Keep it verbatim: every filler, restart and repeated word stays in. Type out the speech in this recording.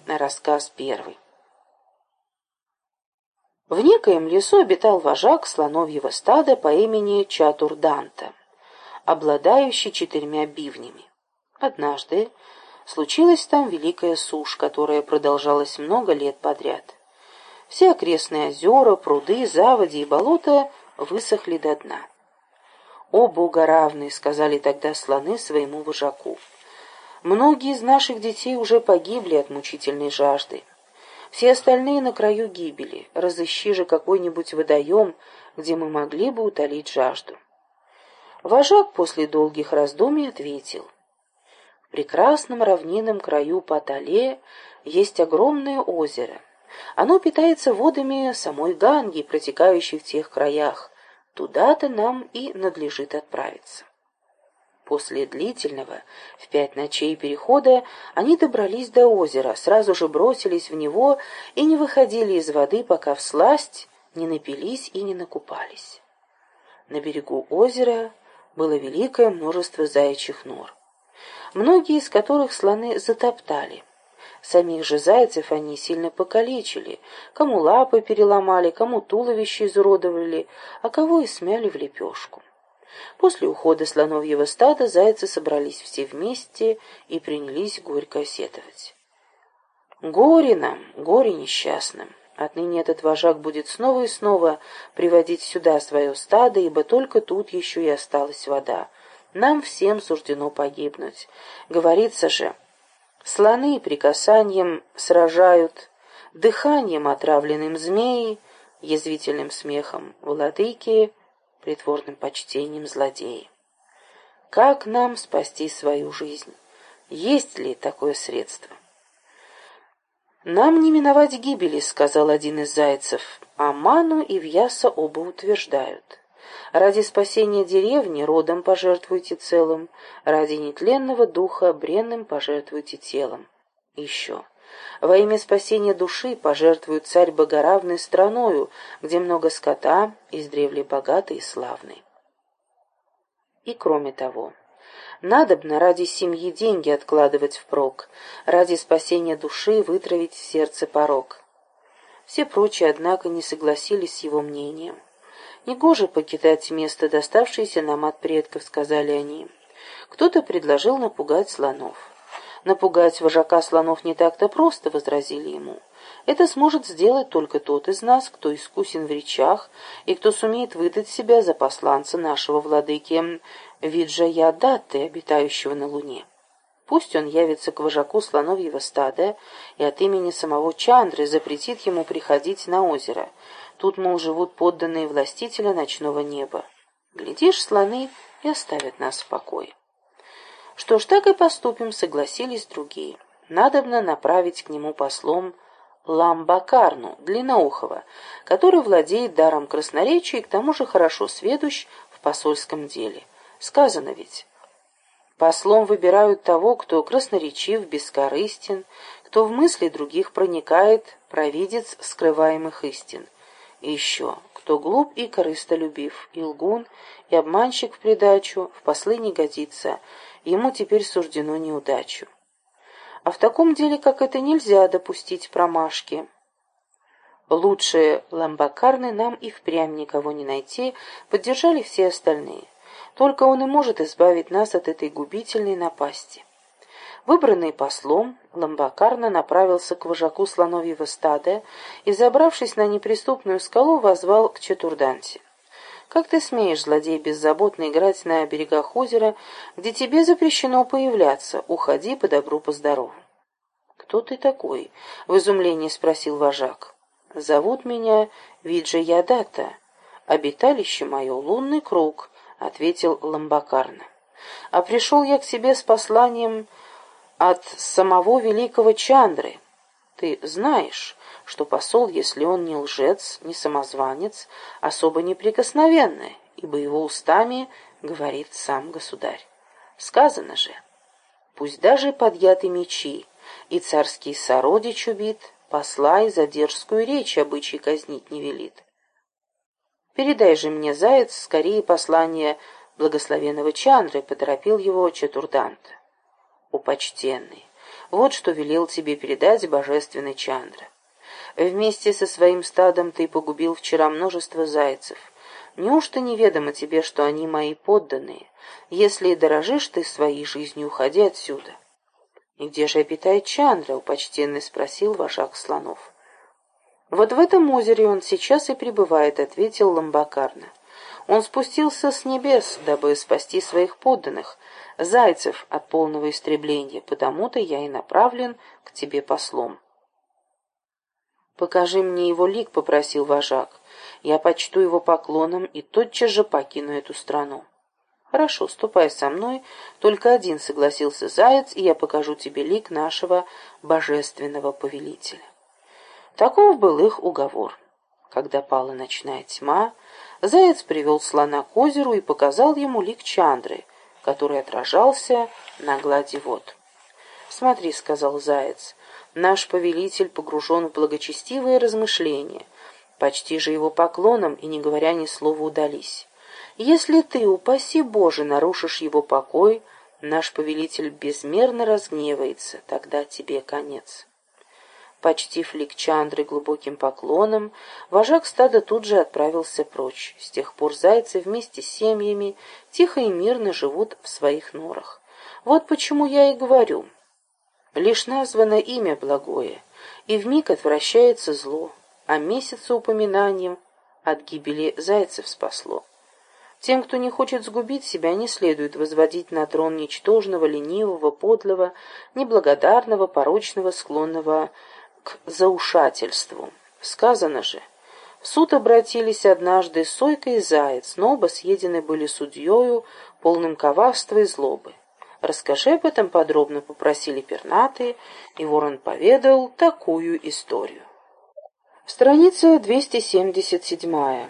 Рассказ первый. В некоем лесу обитал вожак слоновьего стада по имени Чатурданта, обладающий четырьмя бивнями. Однажды случилась там великая сушь, которая продолжалась много лет подряд. Все окрестные озера, пруды, заводи и болота высохли до дна. «О, богоравный!» — сказали тогда слоны своему вожаку. «Многие из наших детей уже погибли от мучительной жажды. Все остальные на краю гибели. Разыщи же какой-нибудь водоем, где мы могли бы утолить жажду». Вожак после долгих раздумий ответил: «В прекрасном равнинном краю Патале есть огромное озеро. Оно питается водами самой Ганги, протекающей в тех краях. Туда-то нам и надлежит отправиться». После длительного, в пять ночей перехода, они добрались до озера, сразу же бросились в него и не выходили из воды, пока всласть не напились и не накупались. На берегу озера было великое множество заячьих нор, многие из которых слоны затоптали. Самих же зайцев они сильно покалечили, кому лапы переломали, кому туловище изуродовали, а кого и смяли в лепешку. После ухода слоновьего стада зайцы собрались все вместе и принялись горько сетовать. «Горе нам, горе несчастным! Отныне этот вожак будет снова и снова приводить сюда свое стадо, ибо только тут еще и осталась вода. Нам всем суждено погибнуть. Говорится же, слоны прикасанием сражают, дыханием отравленным змеи, язвительным смехом владыки, притворным почтением злодеи. Как нам спасти свою жизнь? Есть ли такое средство?» «Нам не миновать гибели», — сказал один из зайцев, а Ману и Вьяса оба утверждают. «Ради спасения деревни родом пожертвуйте целым, ради нетленного духа бренным пожертвуйте телом». Еще. «Во имя спасения души пожертвует царь богоравной страною, где много скота, издревле богатый и славный». И кроме того, надобно ради семьи деньги откладывать впрок, ради спасения души вытравить в сердце порок. Все прочие, однако, не согласились с его мнением. «Негоже покидать место, доставшееся нам от предков», — сказали они. Кто-то предложил напугать слонов. «Напугать вожака слонов не так-то просто», — возразили ему. «Это сможет сделать только тот из нас, кто искусен в речах и кто сумеет выдать себя за посланца нашего владыки Виджаядатты, обитающего на луне. Пусть он явится к вожаку слоновьего стада и от имени самого Чандры запретит ему приходить на озеро. Тут, мол, живут подданные властителя ночного неба. Глядишь, слоны и оставят нас в покое». «Что ж, так и поступим», — согласились другие. «Надобно направить к нему послом Ламбакарну, длинноухого, который владеет даром красноречия и к тому же хорошо сведущ в посольском деле. Сказано ведь: послом выбирают того, кто красноречив, бескорыстен, кто в мысли других проникает, провидец скрываемых истин. И еще, кто глуп и корыстолюбив, и лгун, и обманщик в придачу, в послы не годится, ему теперь суждено неудачу. А в таком деле, как это, нельзя допустить промашки. Лучше Ламбакарны нам и впрямь никого не найти», — поддержали все остальные. «Только он и может избавить нас от этой губительной напасти». Выбранный послом, Ламбакарна направился к вожаку слоновьего стада и, забравшись на неприступную скалу, воззвал к Чатурданте. «Как ты смеешь, злодей беззаботно, играть на берегах озера, где тебе запрещено появляться? Уходи по добру, по здорову». «Кто ты такой?» — в изумлении спросил вожак. «Зовут меня Виджаядатта. Обиталище мое — лунный круг», — ответил Ламбакарна. «А пришел я к себе с посланием от самого великого Чандры. Ты знаешь, что посол, если он не лжец, не самозванец, особо неприкосновенный, ибо его устами говорит сам государь. Сказано же: пусть даже подъяты мечи, и царский сородич убит, посла и за дерзкую речь обычай казнить не велит. Передай же мне, заяц, скорее послание благословенного Чандры», — поторопил его Чатурданта. «О, почтенный, Вот что велел тебе передать божественный Чандра. Вместе со своим стадом ты погубил вчера множество зайцев. Неужто неведомо тебе, что они мои подданные? Если дорожишь ты своей жизнью, уходи отсюда». «И где же обитает Чандра?» — у почтенный спросил вожак слонов. «Вот в этом озере он сейчас и пребывает», — ответил Ламбакарна. «Он спустился с небес, дабы спасти своих подданных, зайцев от полного истребления, потому-то я и направлен к тебе послом». «Покажи мне его лик», — попросил вожак. «Я почту его поклоном и тотчас же покину эту страну». «Хорошо, ступай со мной, только один», — согласился заяц, «и я покажу тебе лик нашего божественного повелителя». Таков был их уговор. Когда пала ночная тьма, заяц привел слона к озеру и показал ему лик Чандры, который отражался на глади вод. «Смотри», — сказал заяц, — «наш повелитель погружен в благочестивые размышления. Почти же его поклоном и, не говоря ни слова, удались. Если ты, упаси Боже, нарушишь его покой, наш повелитель безмерно разгневается, тогда тебе конец». Почтив лик Чандры глубоким поклоном, вожак стада тут же отправился прочь. С тех пор зайцы вместе с семьями тихо и мирно живут в своих норах. Вот почему я и говорю: лишь названо имя благое, и вмиг отвращается зло, а месяца упоминанием от гибели зайцев спасло. Тем, кто не хочет сгубить себя, не следует возводить на трон ничтожного, ленивого, подлого, неблагодарного, порочного, склонного к заушательству. Сказано же: в суд обратились однажды сойка и заяц, но оба съедены были судьею, полным коварства и злобы. «Расскажи об этом подробно», — попросили пернатые, и ворон поведал такую историю. Страница двести семьдесят семь.